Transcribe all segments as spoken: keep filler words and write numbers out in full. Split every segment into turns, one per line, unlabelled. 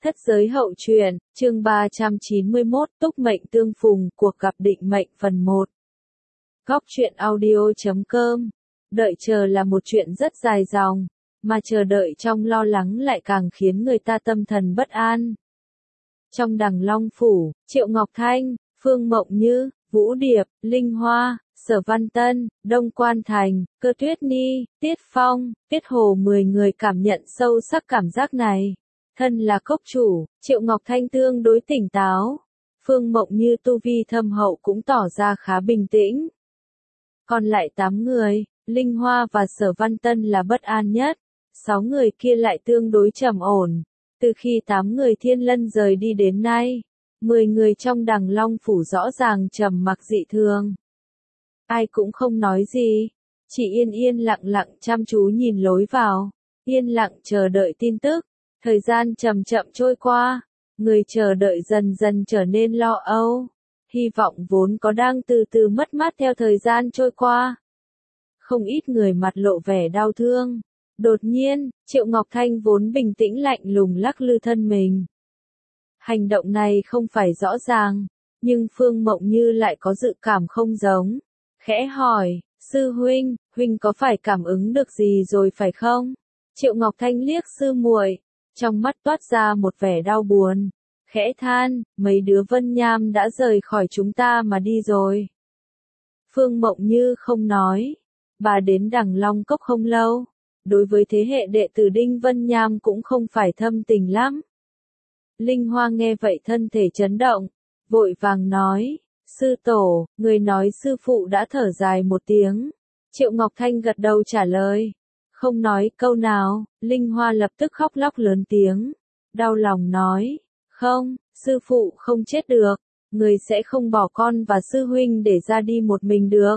Thất giới hậu truyện, chương ba trăm chín mươi mốt, túc mệnh tương phùng, cuộc gặp định mệnh phần một. Góc truyện audio chấm com. Đợi chờ là một chuyện rất dài dòng, mà chờ đợi trong lo lắng lại càng khiến người ta tâm thần bất an. Trong Đằng Long Phủ, Triệu Ngọc Thanh, Phương Mộng Như, Vũ Điệp, Linh Hoa, Sở Văn Tân, Đông Quan Thành, Cơ Tuyết Ni, Tiết Phong, Tiết Hồ mười người cảm nhận sâu sắc cảm giác này. Thân là cốc chủ, Triệu Ngọc Thanh tương đối tỉnh táo. Phương Mộng Như tu vi thâm hậu cũng tỏ ra khá bình tĩnh. Còn lại tám người, Linh Hoa và Sở Văn Tân là bất an nhất. Sáu người kia lại tương đối trầm ổn. Từ khi tám người Thiên Lân rời đi đến nay, mười người trong Đằng Long Phủ rõ ràng trầm mặc dị thường. Ai cũng không nói gì, chỉ yên yên lặng lặng chăm chú nhìn lối vào, yên lặng chờ đợi tin tức. Thời gian chậm chậm trôi qua, người chờ đợi dần dần trở nên lo âu. Hy vọng vốn có đang từ từ mất mát theo thời gian trôi qua. Không ít người mặt lộ vẻ đau thương. Đột nhiên, Triệu Ngọc Thanh vốn bình tĩnh lạnh lùng lắc lư thân mình. Hành động này không phải rõ ràng, nhưng Phương Mộng Như lại có dự cảm không giống. Khẽ hỏi, sư huynh, huynh có phải cảm ứng được gì rồi phải không? Triệu Ngọc Thanh liếc sư muội, trong mắt toát ra một vẻ đau buồn, khẽ than, mấy đứa Vân Nham đã rời khỏi chúng ta mà đi rồi. Phương Mộng Như không nói, bà đến Đằng Long Cốc không lâu, đối với thế hệ đệ tử Đinh Vân Nham cũng không phải thâm tình lắm. Linh Hoa nghe vậy thân thể chấn động, vội vàng nói, sư tổ, người nói sư phụ đã thở dài một tiếng. Triệu Ngọc Thanh gật đầu trả lời. Không nói câu nào, Linh Hoa lập tức khóc lóc lớn tiếng, đau lòng nói, không, sư phụ không chết được, người sẽ không bỏ con và sư huynh để ra đi một mình được.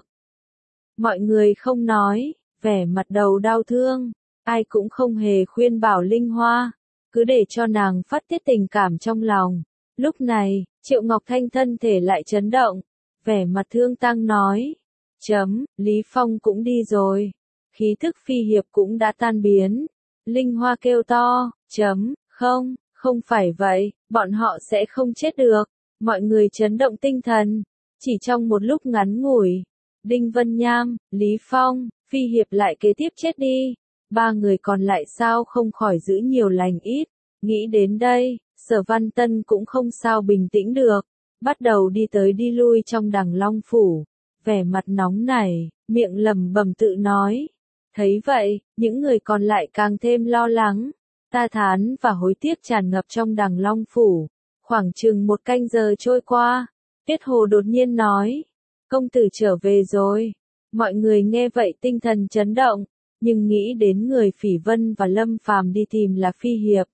Mọi người không nói, vẻ mặt đầu đau thương, ai cũng không hề khuyên bảo Linh Hoa, cứ để cho nàng phát tiết tình cảm trong lòng. Lúc này, Triệu Ngọc Thanh thân thể lại chấn động, vẻ mặt thương tăng nói, chấm, Lý Phong cũng đi rồi. Khí thức phi hiệp cũng đã tan biến. Linh Hoa kêu to, chấm, không, không phải vậy, bọn họ sẽ không chết được. Mọi người chấn động tinh thần. Chỉ trong một lúc ngắn ngủi, Đinh Vân Nham, Lý Phong, phi hiệp lại kế tiếp chết đi. Ba người còn lại sao không khỏi giữ nhiều lành ít. Nghĩ đến đây, Sở Văn Tân cũng không sao bình tĩnh được. Bắt đầu đi tới đi lui trong Đằng Long Phủ. Vẻ mặt nóng nảy, miệng lẩm bẩm tự nói. Thấy vậy, những người còn lại càng thêm lo lắng, ta thán và hối tiếc tràn ngập trong Đằng Long Phủ. Khoảng chừng một canh giờ trôi qua, Tiết Hồ đột nhiên nói, công tử trở về rồi. Mọi người nghe vậy tinh thần chấn động, nhưng nghĩ đến người Phỉ Vân và Lâm Phàm đi tìm là phi hiệp.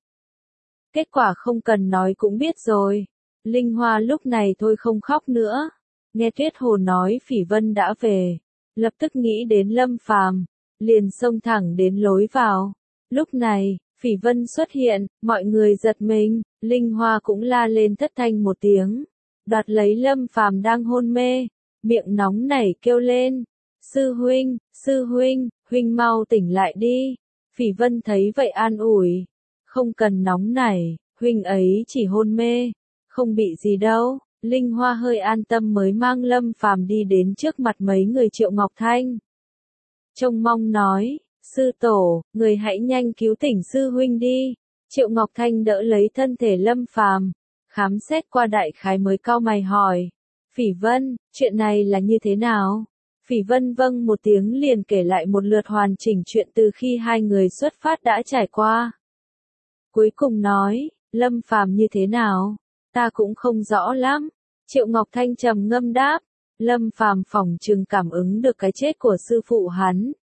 Kết quả không cần nói cũng biết rồi. Linh Hoa lúc này thôi không khóc nữa. Nghe Tiết Hồ nói Phỉ Vân đã về, lập tức nghĩ đến Lâm Phàm, liền xông thẳng đến lối vào. Lúc này, Phỉ Vân xuất hiện, mọi người giật mình, Linh Hoa cũng la lên thất thanh một tiếng, đoạt lấy Lâm Phàm đang hôn mê, miệng nóng nảy kêu lên, sư huynh, sư huynh, huynh mau tỉnh lại đi. Phỉ Vân thấy vậy an ủi, không cần nóng nảy, huynh ấy chỉ hôn mê, không bị gì đâu. Linh Hoa hơi an tâm mới mang Lâm Phàm đi đến trước mặt mấy người Triệu Ngọc Thanh. Trông mong nói, sư tổ, người hãy nhanh cứu tỉnh sư huynh đi. Triệu Ngọc Thanh đỡ lấy thân thể Lâm Phàm, khám xét qua đại khái mới cau mày hỏi, Phỉ Vân, chuyện này là như thế nào? Phỉ Vân vâng một tiếng liền kể lại một lượt hoàn chỉnh chuyện từ khi hai người xuất phát đã trải qua. Cuối cùng nói, Lâm Phàm như thế nào? Ta cũng không rõ lắm. Triệu Ngọc Thanh trầm ngâm đáp, Lâm Phàm phỏng chừng cảm ứng được cái chết của sư phụ hắn.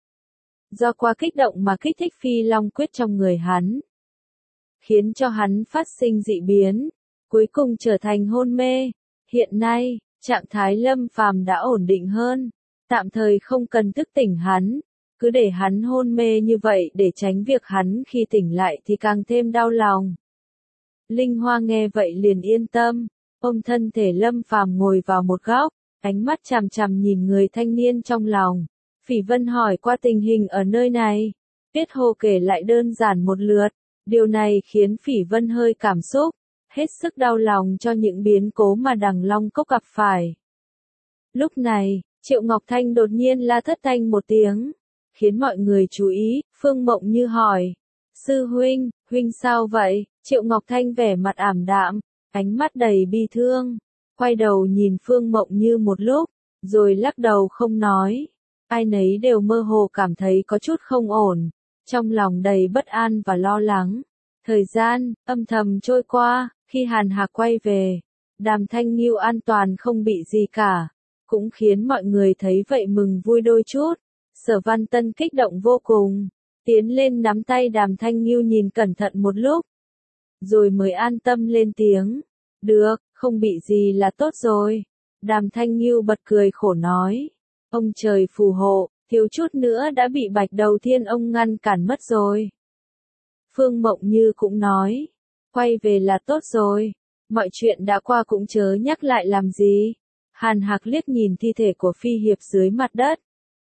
Do qua kích động mà kích thích Phi Long quyết trong người hắn, khiến cho hắn phát sinh dị biến, cuối cùng trở thành hôn mê. Hiện nay, trạng thái Lâm Phàm đã ổn định hơn, tạm thời không cần thức tỉnh hắn, cứ để hắn hôn mê như vậy để tránh việc hắn khi tỉnh lại thì càng thêm đau lòng. Linh Hoa nghe vậy liền yên tâm, ôm thân thể Lâm Phàm ngồi vào một góc, ánh mắt chằm chằm nhìn người thanh niên trong lòng. Phỉ Vân hỏi qua tình hình ở nơi này. Tiết Hồ kể lại đơn giản một lượt, Điều này khiến Phỉ Vân hơi cảm xúc, hết sức đau lòng cho những biến cố mà Đằng Long Cốc gặp phải. Lúc này, Triệu Ngọc Thanh đột nhiên la thất thanh một tiếng, khiến mọi người chú ý. Phương Mộng Như hỏi, sư huynh, huynh sao vậy? Triệu Ngọc Thanh vẻ mặt ảm đạm, ánh mắt đầy bi thương, quay đầu nhìn Phương Mộng Như một lúc, rồi lắc đầu không nói. Ai nấy đều mơ hồ cảm thấy có chút không ổn, trong lòng đầy bất an và lo lắng. Thời gian âm thầm trôi qua, khi Hàn Hạc quay về, Đàm Thanh Nghiêu an toàn không bị gì cả, cũng khiến mọi người thấy vậy mừng vui đôi chút. Sở Văn Tân kích động vô cùng, tiến lên nắm tay Đàm Thanh Nghiêu nhìn cẩn thận một lúc, rồi mới an tâm lên tiếng. Được, không bị gì là tốt rồi. Đàm Thanh Nghiêu bật cười khổ nói. Ông trời phù hộ, thiếu chút nữa đã bị Bạch Đầu Thiên ông ngăn cản mất rồi. Phương Mộng Như cũng nói. Quay về là tốt rồi. Mọi chuyện đã qua cũng chớ nhắc lại làm gì. Hàn Hạc liếc nhìn thi thể của Phi Hiệp dưới mặt đất.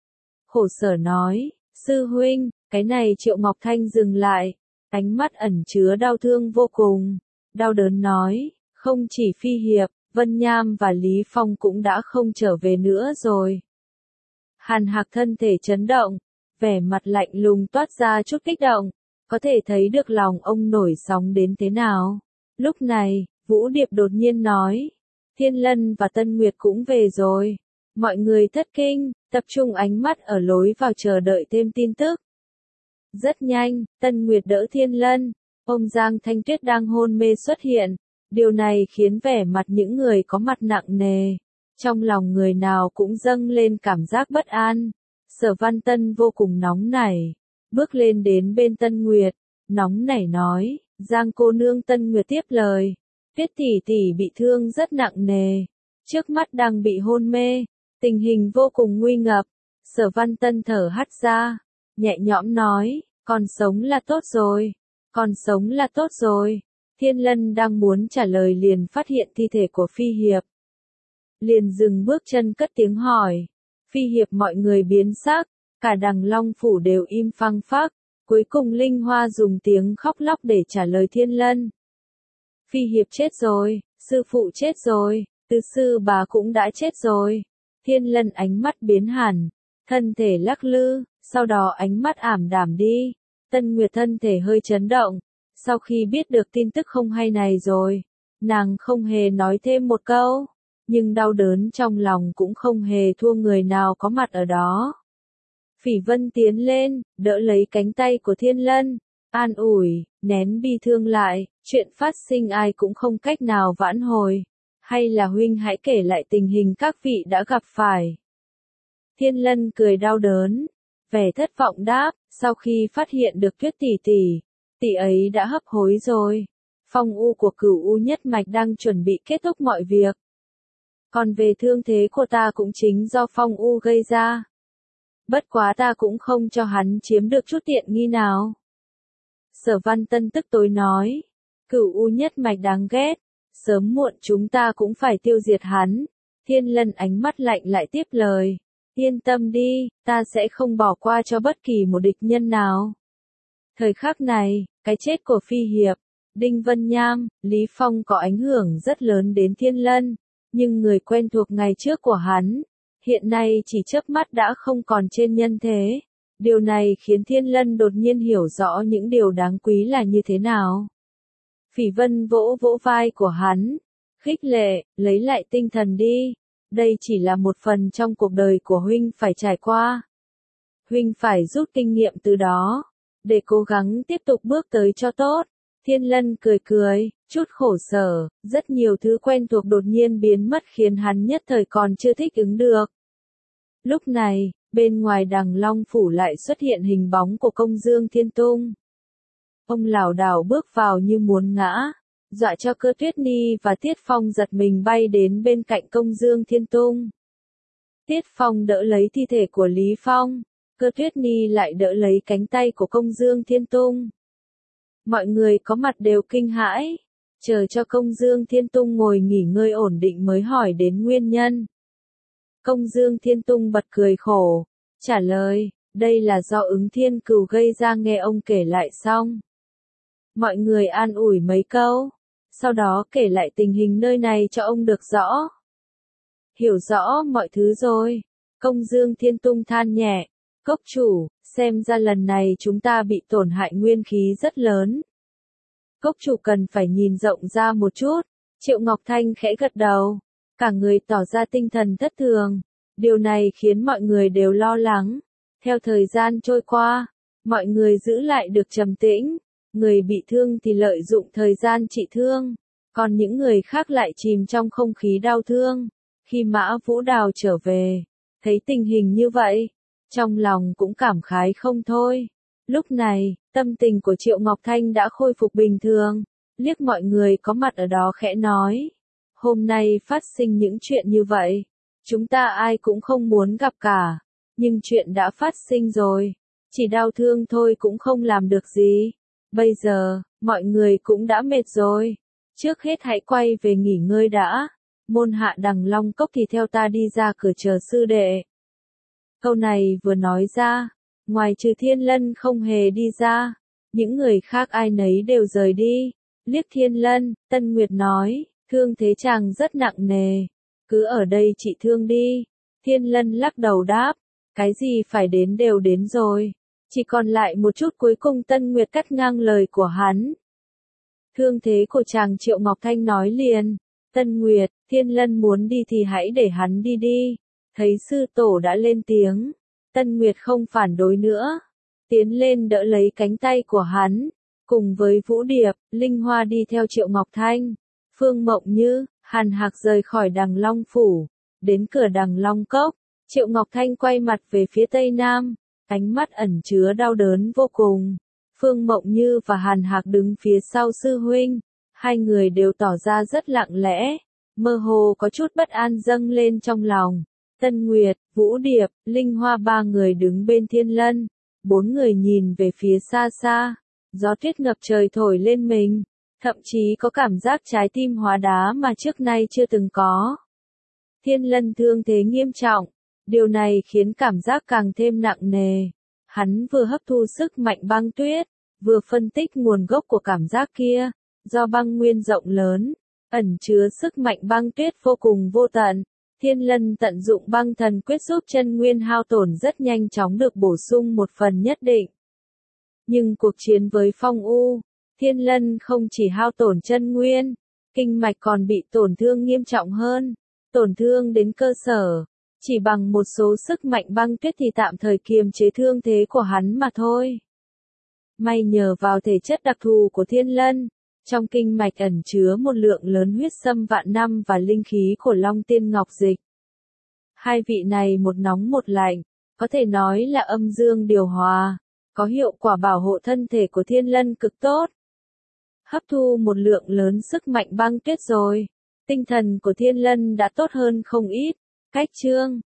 Khổ sở nói. Sư huynh, cái này Triệu Ngọc Thanh dừng lại. Ánh mắt ẩn chứa đau thương vô cùng. Đau đớn nói. Không chỉ Phi Hiệp, Vân Nham và Lý Phong cũng đã không trở về nữa rồi. Hàn Hạc thân thể chấn động, vẻ mặt lạnh lùng toát ra chút kích động, có thể thấy được lòng ông nổi sóng đến thế nào. Lúc này, Vũ Điệp đột nhiên nói, Thiên Lân và Tân Nguyệt cũng về rồi. Mọi người thất kinh, tập trung ánh mắt ở lối vào chờ đợi thêm tin tức. Rất nhanh, Tân Nguyệt đỡ Thiên Lân, ông Giang Thanh Tuyết đang hôn mê xuất hiện. Điều này khiến vẻ mặt những người có mặt nặng nề. Trong lòng người nào cũng dâng lên cảm giác bất an. Sở Văn Tân vô cùng nóng nảy, bước lên đến bên Tân Nguyệt, nóng nảy nói, Giang cô nương. Tân Nguyệt tiếp lời, Tuyết tỷ tỷ bị thương rất nặng nề, trước mắt đang bị hôn mê, tình hình vô cùng nguy ngập. Sở Văn Tân thở hắt ra, nhẹ nhõm nói, còn sống là tốt rồi, còn sống là tốt rồi. Thiên Lân đang muốn trả lời liền phát hiện thi thể của Phi Hiệp. Liền dừng bước chân cất tiếng hỏi. Phi Hiệp mọi người biến sắc, cả Đằng Long Phủ đều im phăng phắc. Cuối cùng Linh Hoa dùng tiếng khóc lóc để trả lời Thiên Lân. Phi Hiệp chết rồi, sư phụ chết rồi, tứ sư bà cũng đã chết rồi. Thiên Lân ánh mắt biến hẳn, thân thể lắc lư, sau đó ánh mắt ảm đạm đi. Tân Nguyệt thân thể hơi chấn động. Sau khi biết được tin tức không hay này rồi, nàng không hề nói thêm một câu, nhưng đau đớn trong lòng cũng không hề thua người nào có mặt ở đó. Phỉ Vân tiến lên, đỡ lấy cánh tay của Thiên Lân, an ủi, nén bi thương lại, chuyện phát sinh ai cũng không cách nào vãn hồi, hay là huynh hãy kể lại tình hình các vị đã gặp phải. Thiên Lân cười đau đớn, vẻ thất vọng đáp, sau khi phát hiện được Tuyết tỷ tỷ, tỷ ấy đã hấp hối rồi. Phong u của Cửu U nhất mạch đang chuẩn bị kết thúc mọi việc. Còn về thương thế của ta cũng chính do Phong u gây ra. Bất quá ta cũng không cho hắn chiếm được chút tiện nghi nào. Sở Văn Tân tức tối nói. Cửu U nhất mạch đáng ghét. Sớm muộn chúng ta cũng phải tiêu diệt hắn. Thiên Lân ánh mắt lạnh lại tiếp lời. Yên tâm đi, ta sẽ không bỏ qua cho bất kỳ một địch nhân nào. Thời khắc này, cái chết của Phi Hiệp, Đinh Vân Nham, Lý Phong có ảnh hưởng rất lớn đến Thiên Lân, nhưng người quen thuộc ngày trước của hắn, hiện nay chỉ chớp mắt đã không còn trên nhân thế. Điều này khiến Thiên Lân đột nhiên hiểu rõ những điều đáng quý là như thế nào. Phỉ Vân vỗ vỗ vai của hắn, khích lệ, lấy lại tinh thần đi, đây chỉ là một phần trong cuộc đời của huynh phải trải qua. Huynh phải rút kinh nghiệm từ đó, để cố gắng tiếp tục bước tới cho tốt. Thiên Lân cười cười, chút khổ sở, rất nhiều thứ quen thuộc đột nhiên biến mất khiến hắn nhất thời còn chưa thích ứng được. Lúc này, bên ngoài Đằng Long Phủ lại xuất hiện hình bóng của Công Dương Thiên Tung. Ông lảo đảo bước vào như muốn ngã, dọa cho Cơ Tuyết Ni và Tiết Phong giật mình bay đến bên cạnh Công Dương Thiên Tung. Tiết Phong đỡ lấy thi thể của Lý Phong, Cơ Tuyết Ni lại đỡ lấy cánh tay của Công Dương Thiên Tung. Mọi người có mặt đều kinh hãi, chờ cho Công Dương Thiên Tung ngồi nghỉ ngơi ổn định mới hỏi đến nguyên nhân. Công Dương Thiên Tung bật cười khổ, trả lời, đây là do ứng thiên cừu gây ra. Nghe ông kể lại xong, Mọi người an ủi mấy câu, sau đó kể lại tình hình nơi này cho ông được rõ. Hiểu rõ mọi thứ rồi, Công Dương Thiên Tung than nhẹ, cốc chủ, xem ra lần này chúng ta bị tổn hại nguyên khí rất lớn. Cốc chủ cần phải nhìn rộng ra một chút, Triệu Ngọc Thanh khẽ gật đầu, cả người tỏ ra tinh thần thất thường, điều này khiến mọi người đều lo lắng. Theo thời gian trôi qua, mọi người giữ lại được trầm tĩnh, người bị thương thì lợi dụng thời gian trị thương, còn những người khác lại chìm trong không khí đau thương. Khi Mã Vũ Đào trở về, thấy tình hình như vậy, trong lòng cũng cảm khái không thôi. Lúc này, tâm tình của Triệu Ngọc Thanh đã khôi phục bình thường, liếc mọi người có mặt ở đó khẽ nói. Hôm nay phát sinh những chuyện như vậy, chúng ta ai cũng không muốn gặp cả, nhưng chuyện đã phát sinh rồi, chỉ đau thương thôi cũng không làm được gì. Bây giờ, mọi người cũng đã mệt rồi, trước hết hãy quay về nghỉ ngơi đã. Môn hạ Đằng Long Cốc thì theo ta đi ra cửa chờ sư đệ. Câu này vừa nói ra, ngoài trừ Thiên Lân không hề đi ra, những người khác ai nấy đều rời đi. Liếc Thiên Lân, Tân Nguyệt nói, thương thế chàng rất nặng nề, cứ ở đây trị thương đi. Thiên Lân lắc đầu đáp, cái gì phải đến đều đến rồi, chỉ còn lại một chút cuối cùng. Tân Nguyệt cắt ngang lời của hắn. Thương thế của chàng, Triệu Ngọc Thanh nói liền. Tân Nguyệt, Thiên Lân muốn đi thì hãy để hắn đi đi. Thấy sư tổ đã lên tiếng, Tân Nguyệt không phản đối nữa, tiến lên đỡ lấy cánh tay của hắn, cùng với Vũ Điệp, Linh Hoa đi theo Triệu Ngọc Thanh. Phương Mộng Như, Hàn Hạc rời khỏi Đằng Long Phủ, đến cửa Đằng Long Cốc, Triệu Ngọc Thanh quay mặt về phía tây nam, ánh mắt ẩn chứa đau đớn vô cùng. Phương Mộng Như và Hàn Hạc đứng phía sau sư huynh, hai người đều tỏ ra rất lặng lẽ, mơ hồ có chút bất an dâng lên trong lòng. Tân Nguyệt, Vũ Điệp, Linh Hoa ba người đứng bên Thiên Lân, bốn người nhìn về phía xa xa, gió tuyết ngập trời thổi lên mình, thậm chí có cảm giác trái tim hóa đá mà trước nay chưa từng có. Thiên Lân thương thế nghiêm trọng, điều này khiến cảm giác càng thêm nặng nề. Hắn vừa hấp thu sức mạnh băng tuyết, vừa phân tích nguồn gốc của cảm giác kia, do băng nguyên rộng lớn, ẩn chứa sức mạnh băng tuyết vô cùng vô tận. Thiên Lân tận dụng băng thần quyết giúp chân nguyên hao tổn rất nhanh chóng được bổ sung một phần nhất định. Nhưng cuộc chiến với Phong U, Thiên Lân không chỉ hao tổn chân nguyên, kinh mạch còn bị tổn thương nghiêm trọng hơn, tổn thương đến cơ sở. Chỉ bằng một số sức mạnh băng tuyết thì tạm thời kiềm chế thương thế của hắn mà thôi. May nhờ vào thể chất đặc thù của Thiên Lân, trong kinh mạch ẩn chứa một lượng lớn huyết sâm vạn năm và linh khí của Long Tiên Ngọc Dịch. Hai vị này một nóng một lạnh, có thể nói là âm dương điều hòa, có hiệu quả bảo hộ thân thể của Thiên Lân cực tốt. Hấp thu một lượng lớn sức mạnh băng tuyết rồi, tinh thần của Thiên Lân đã tốt hơn không ít. Cách chương